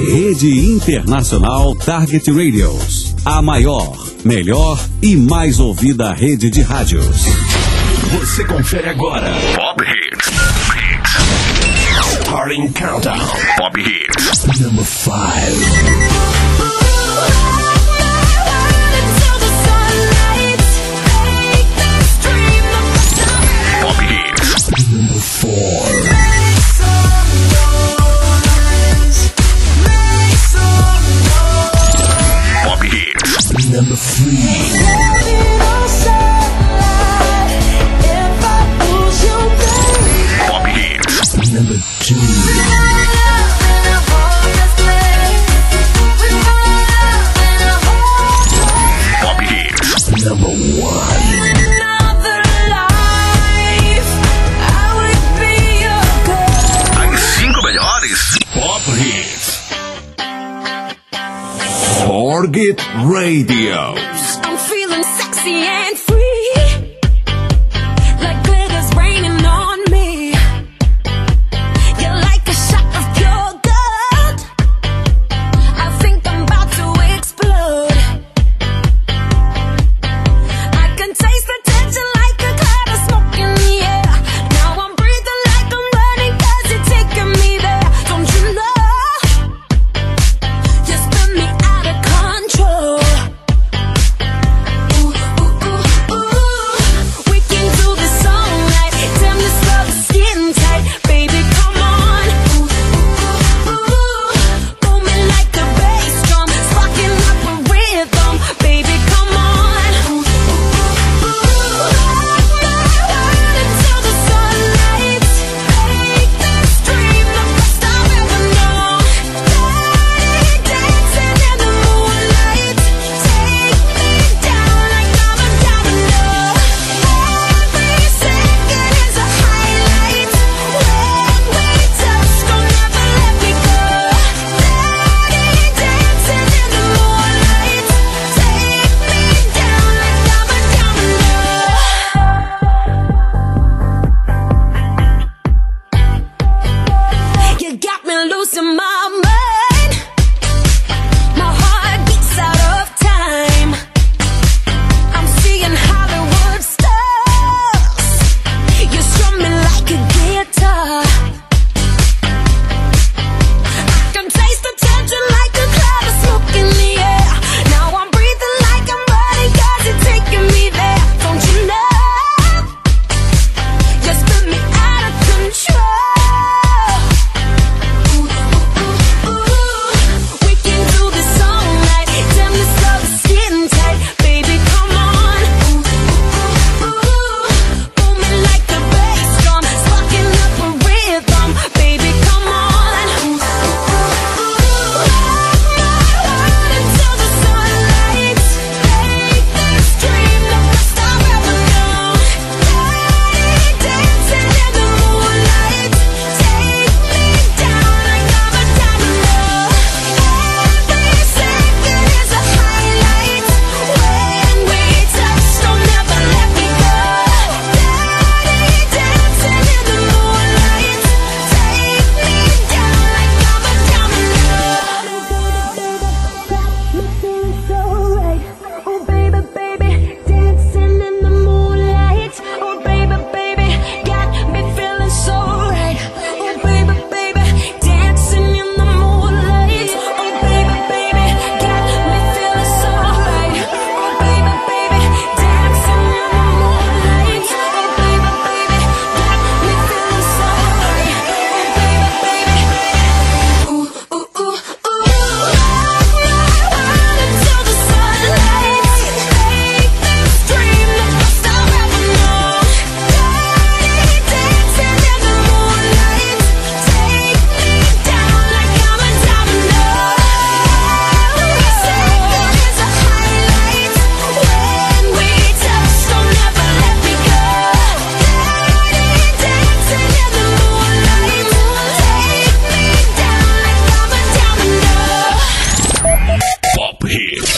Rede Internacional Target Radios. A maior, melhor e mais ouvida rede de rádios. Você confere agora Pop Hits. Starting Countdown. Pop Hits. Number 5. Number 4. Pop Hits. Number 3. Pop Hits. Number 2. Pop Hits. Number 1. Pop Hits. Target Radio. I'm feeling sexy and free, like glitter's raining on me. You're like a shot of pure gold. I think I'm about to explode. I can taste the tension like a cloud of smoke in the air. Now I'm breathing like I'm running 'cause you're taking me there. Don't you know? You spin me out of control. Ooh, ooh, ooh, ooh. We can do this all night. Damn, this love is getting tight. Baby, come on. Ooh, ooh, ooh, ooh. Booming like a bass drum, sparking up a rhythm. Baby, come on. Ooh, ooh, ooh, ooh. Until the sunlight. Make this dream the best I've ever known. Dancing in the moonlight. Take me down like I'm a domino. Every second is a highlight. When we touch, don't ever let me go. Dancing in the moonlight. Take me down like I'm a domino. You got me losing my mind. My heart beats out of time. I'm seeing Hollywood stars. You strum me like a guitar. I can taste the tension like a cloud of smoke in the air. Now I'm breathing like I'm running 'cause you're taking me there. Don't you know? You spin me out of control. Ooh, ooh, ooh, ooh. We can do this all night. Damn, this love is getting tight. Baby, come on. Ooh, ooh, ooh, ooh. Booming like a bass drum, sparking up a rhythm. Baby, come on. Ooh, ooh, ooh, ooh. Until the sunlight. Make this dream the best I've ever known. Dancing in the moonlight. Take me down like I'm a domino. Every second is a highlight. When we touch, don't ever let me go. Dancing in the moonlight. Take me down like I'm a domino. Me feeling so right. Oh baby, baby, dancing in the moonlight. Oh baby, baby, got me feeling so right. Oh baby, baby, dancing in the moonlight. Oh baby, baby, got me feeling so right. Oh baby, baby, dancing in the moonlight. Oh baby, baby, got me feeling so right. Oh baby, baby, ooh, ooh, ooh, ooh. Until the sunlight. Make this dream the best I've ever known. Dancing in the moonlight. Take me down like I'm a domino. Every second is a highlight. When we touch, don't ever let me go. Dancing in the moonlight. Take me down like I'm a domino. Pop Hits.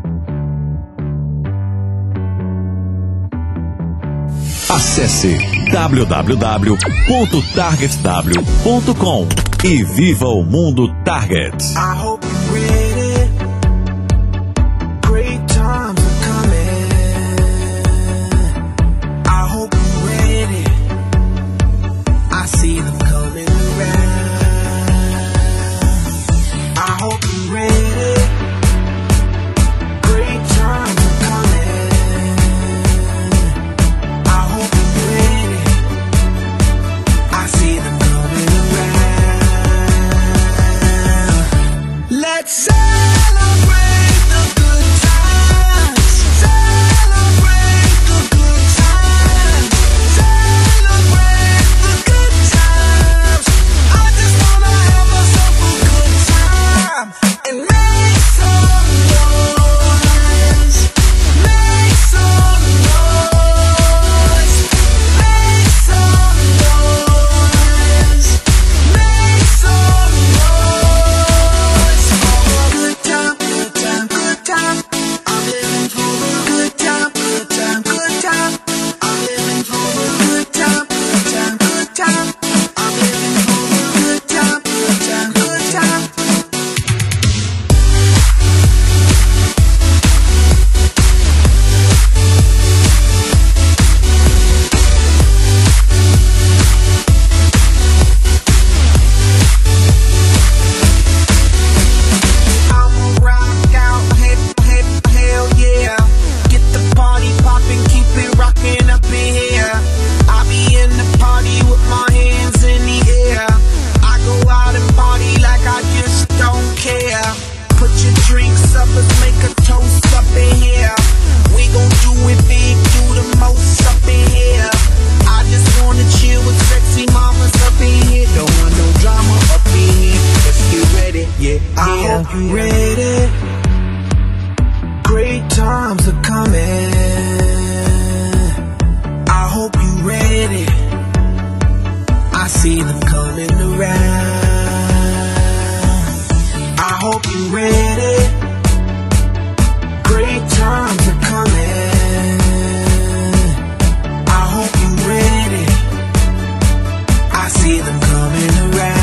Acesse www.targetw.com e viva o mundo Target. I hope you're ready. Great times are coming. I hope you're ready. I see them coming around. I hope you're ready. Great times are coming. I hope you're ready. I see them coming around. Let's celebrate the good times. Celebrate the good times. Celebrate the good times. I just wanna have myself a good time and make some noise. Make some noise. Make some noise. Make some noise. For a good time, good time, good time. I'm living for a good time, good time, good time. I'm living for a good time, good time, good time. I'm living for a good time, good time, good time. I'ma rock out, hell yeah. Get the party poppin', keep it rockin' up in here. I be in the party with my hands in the air. I go out and party like I just don't care. Put your drinks up, let's make a toast up in here. We gon' do it big, do the most up in here. I just wanna chill with sexy mamas up in here. Don't want no drama up in here. Let's get ready, yeah. I hope you ready. Great times are coming. I hope you ready. I see them coming around. I hope you ready. Great times are coming. I hope you ready. I see them coming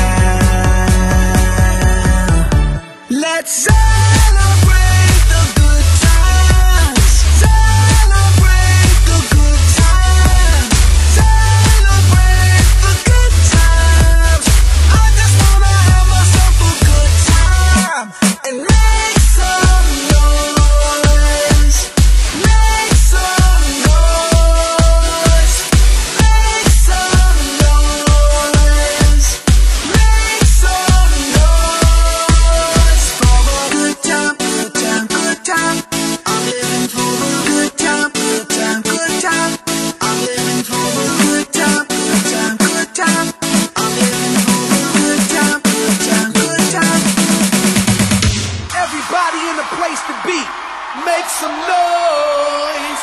around. Let's celebrate the good times. Celebrate the good times. Celebrate the good times. I just wanna have myself a good time and make some noise. Make some noise. Make some noise. Make some noise. For a good time, good time, good time. I'm living for a good time, good time, good time. I'm living for a good time, good time, good time. I'm living for a good time, good time, good time. Everybody in the place to be, make some noise.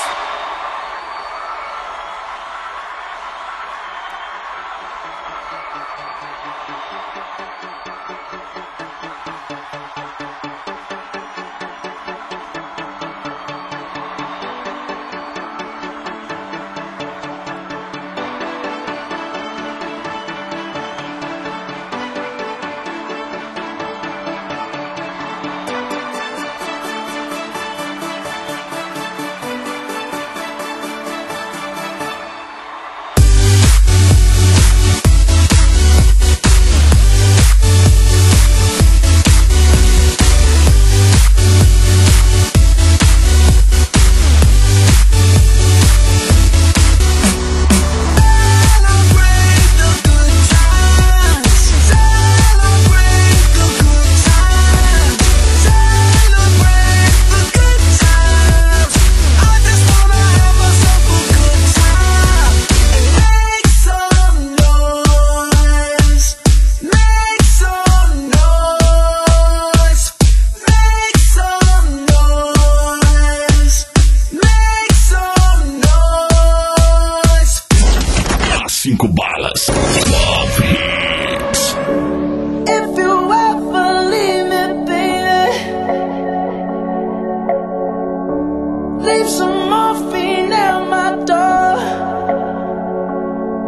leave some morphine at my door.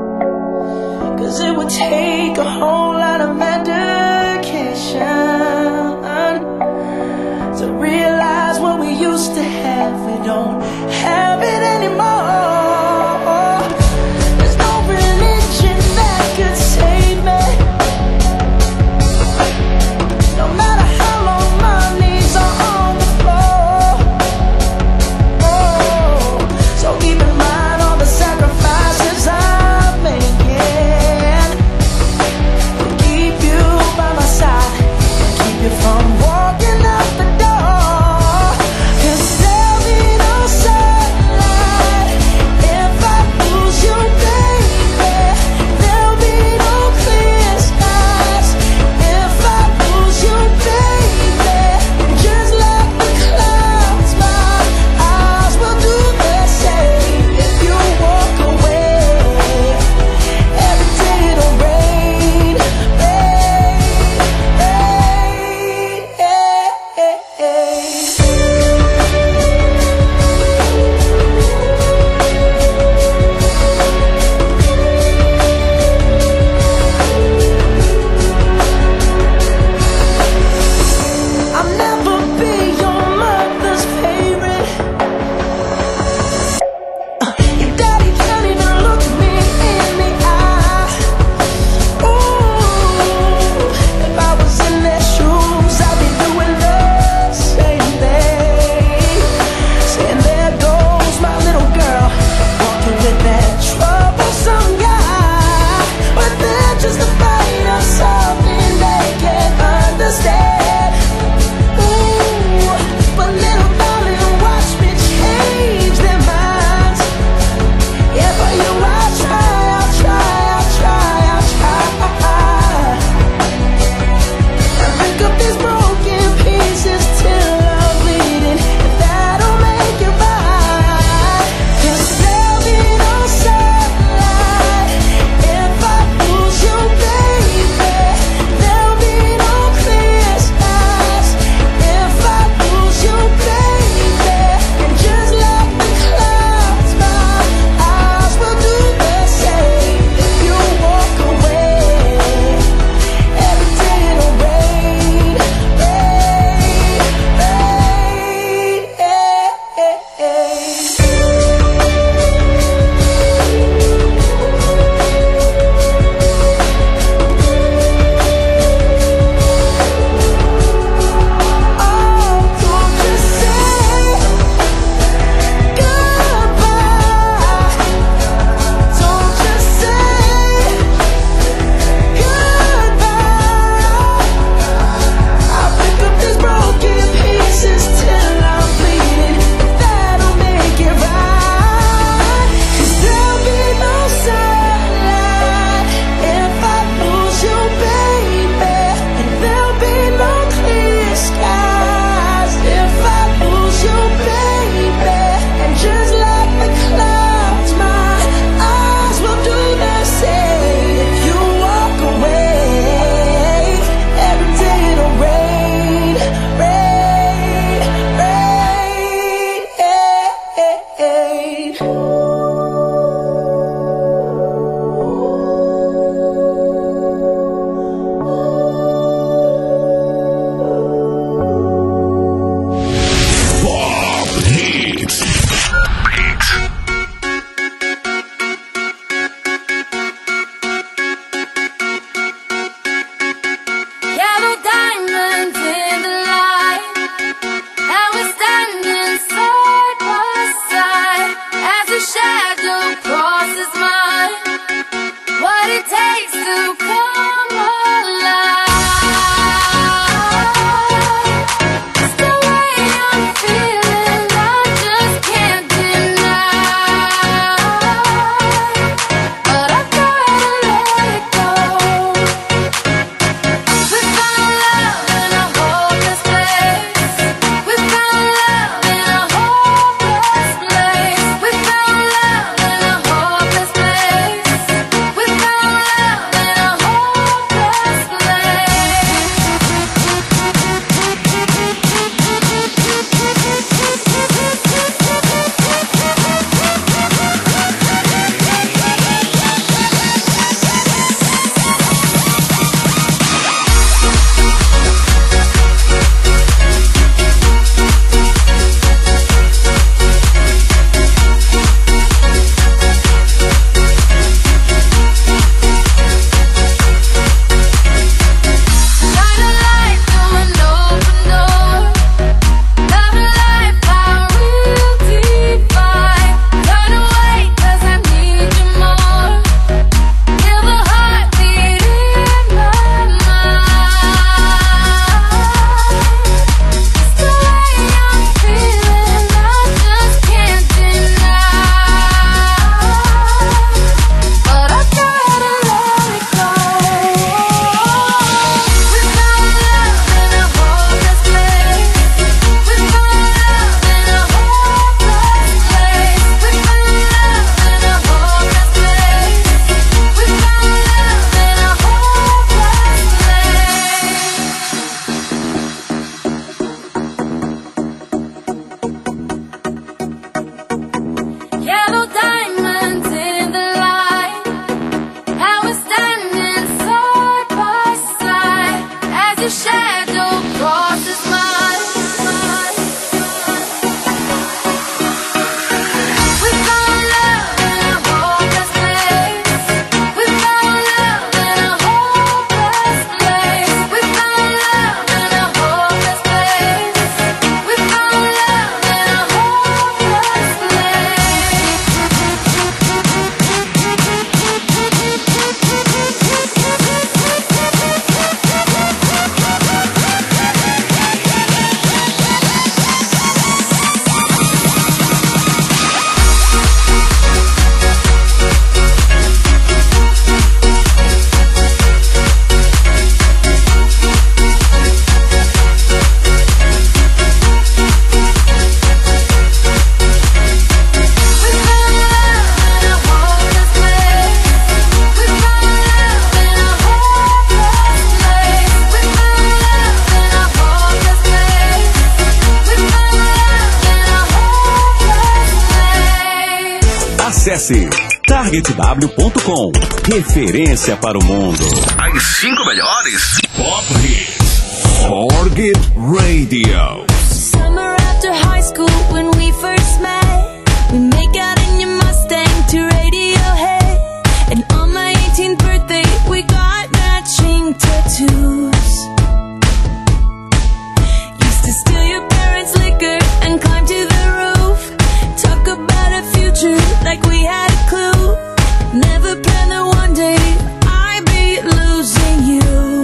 'cause it would take a whole lot of medication to realize what we used to have, we don't have it anymore. There's no religion that could save me, no matter how long my knees are on the floor. Oh, so keep in mind all the sacrifices I'm making to keep you by my side, keep you from walking out the door. 'Cause there'll be no sunlight Acesse targetw.com. Referência para o mundo. As 5 melhores Pop Hits. Target Radio. Summer after high school when we first met, we make out in your Mustang to Radiohead. And on my 18th birthday we got matching tattoos. Used to steal your parents' liquor and climb to the roof. Talk about a future like we had a clue. Never planned that one day I'd be losing you.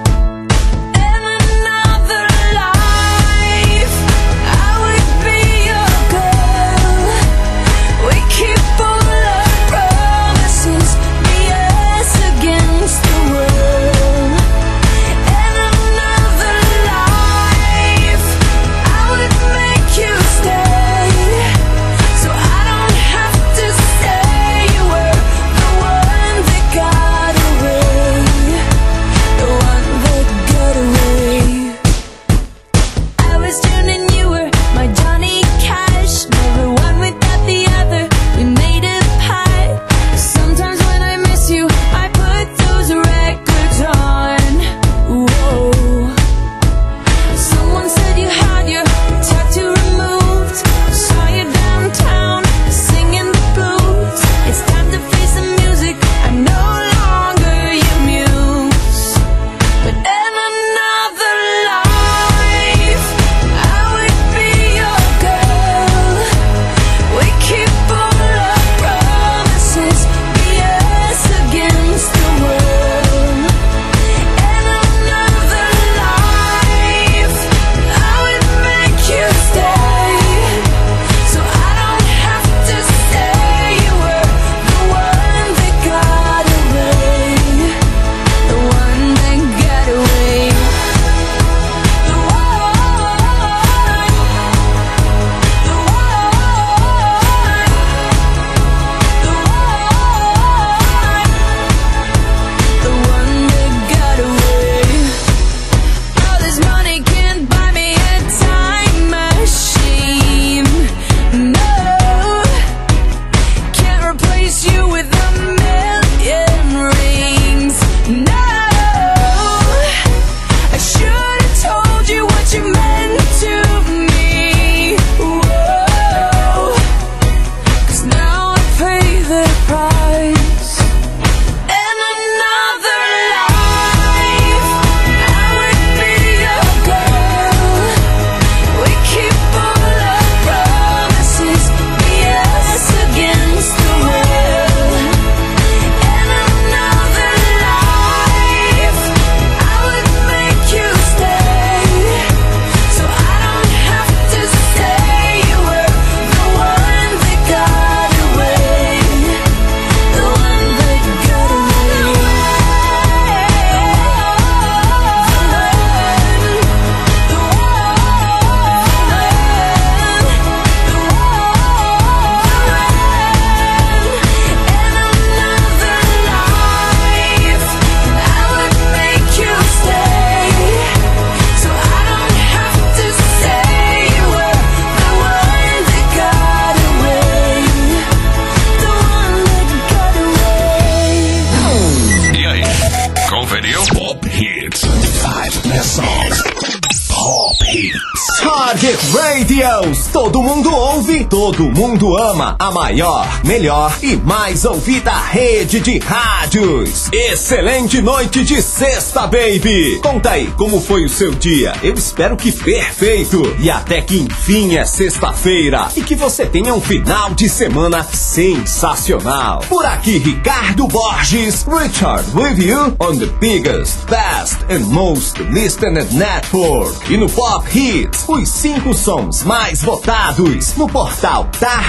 Target Radios. Todo mundo ouve, todo mundo ama. A maior, melhor e mais ouvida rede de rádios. Excelente noite de sexta, baby. Conta aí, como foi o seu dia? Eu espero que perfeito. E até que enfim é sexta-feira. E que você tenha um final de semana sensacional. Por aqui, Ricardo Borges. Richard with you on the biggest, best and most listened network. E no Pop Hits, os 5 sons mais votados no portal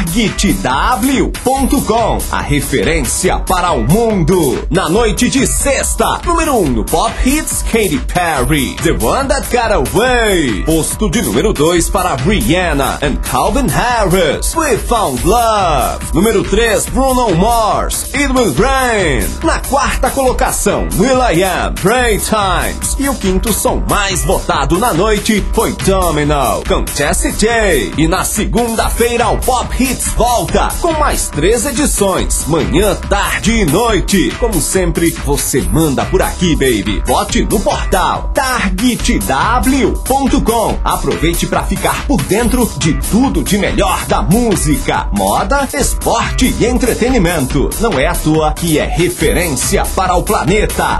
targetw.com, a referência para o mundo. Na noite de sexta, número 1 no Pop Hits, Katy Perry, The One That Got Away. Posto de número 2 para Rihanna and Calvin Harris, We Found Love. Número 3, Bruno Mars, It Will Rain. Na quarta colocação, will.i.am, Pray Times. E o quinto som mais votado na noite foi Domino, com Jessie J. E na segunda-feira o Pop Hits volta com mais 3 edições, manhã, tarde e noite. Como sempre, você manda por aqui, baby. Vote no portal targetw.com. Aproveite para ficar por dentro de tudo de melhor da música, moda, esporte e entretenimento. Não é à toa que é referência para o planeta.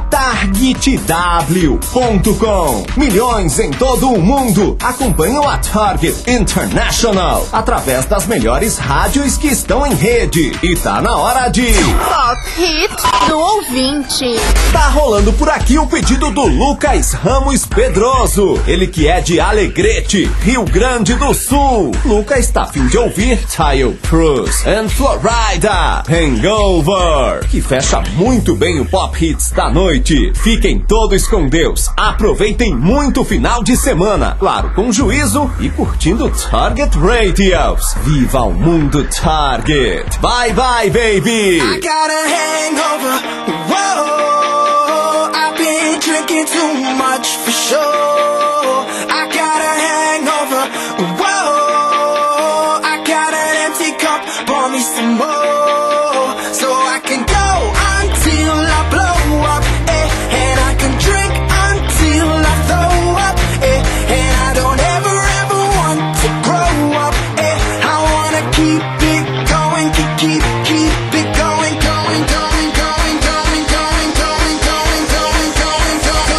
targetw.com. Milhões em todo o mundo acompanham a Target International através das melhores rádios que estão em rede. E tá na hora de Pop Hit do ouvinte. Tá rolando por aqui o pedido do Lucas Ramos Pedroso. Ele que é de Alegrete, Rio Grande do Sul. Lucas tá a fim de ouvir Tile Cruz and Florida Hangover, que fecha muito bem o Pop Hits da noite. Fiquem todos com Deus. Aproveitem muito o final de semana, claro, com juízo e curtindo Target Radios. Viva o mundo Target. Bye bye, baby. I got a hangover. Whoa, I've been drinking too much for sure. I got a hangover. Whoa, I got an empty cup. Pour me some more, so I can go until I blow up, and I can drink until I throw up, and I don't ever want to grow up, I wanna keep it going, keep it going, going, going, going, going, going, going, going, going, going,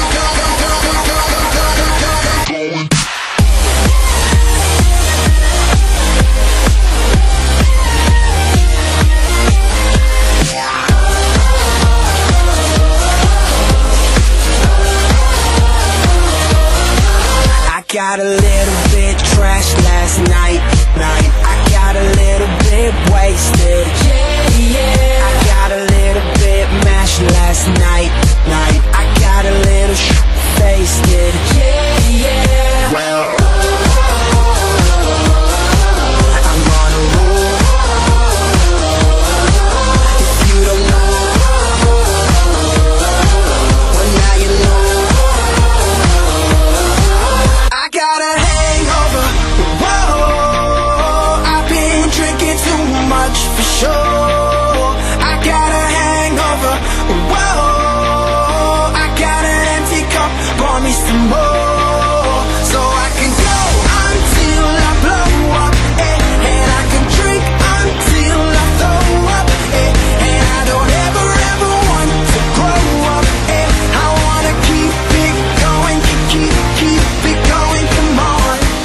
going, going. I got a little bit trash last night. I got a little bit wasted. I got a little bit mashed last night. I got a little wasted. Well, I'm on a roll. If you don't know, well now you know. I got a hangover. Whoa, I've been drinking too much for sure. I got a hangover. Whoa, I got an empty cup. Pour me some more, so I can go until I blow up, and I can drink until I throw up, and I don't ever want to grow up, I wanna keep it going, keep it going, come on.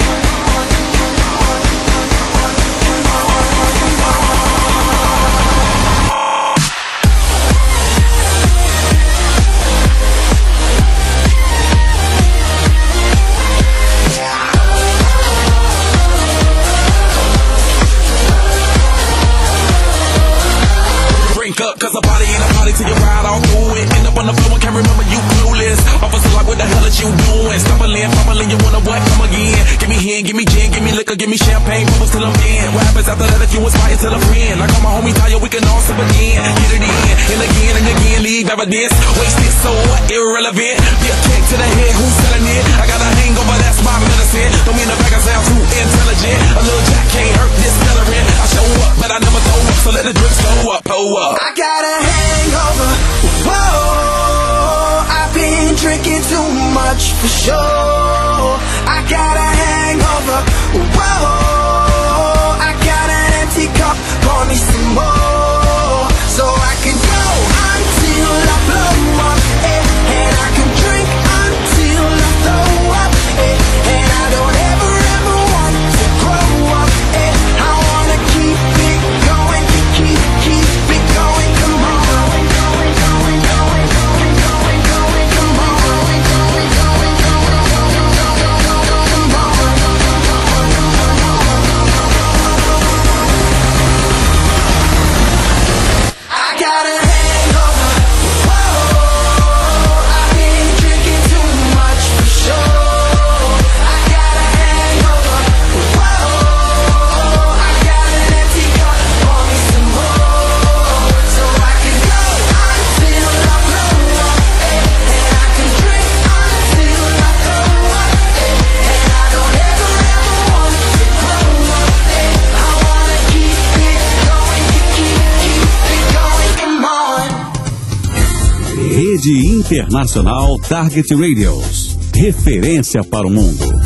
Drink up, cause a party ain't a party till you ride all through it. End up on the floor and can't remember you clueless. Officer like, what the hell is you doing? Stumbling, fumbling, you wanna what? Come again. Give me hen, give me gin, give me liquor, give me champagne, bubbles till I'm in. What happens after that if you inspire till a friend? Like all my homies tell you we can all sip again. Get it in, and again, leave evidence. Wasted, so what? Irrelevant. Be a kick to the head, who's selling it? I got a hangover, that's my medicine. Don't mean the fact I sound too intelligent. A little jack can't hurt this celebrant. I show up, but I never throw up, so let the drip slow up, pull up. I got a hangover. Whoa, I've been drinking too much for sure. I got a hangover. Whoa, I got an empty cup. Pour me some more, so I can go until I blow up, and I can drink until I throw up, and I don't ever want to grow up, I wanna keep it going, keep it going, come on. Going, going, going, going, going, going, come on. Going, going, going, going, Rede Internacional Target Radios. Referência para o mundo.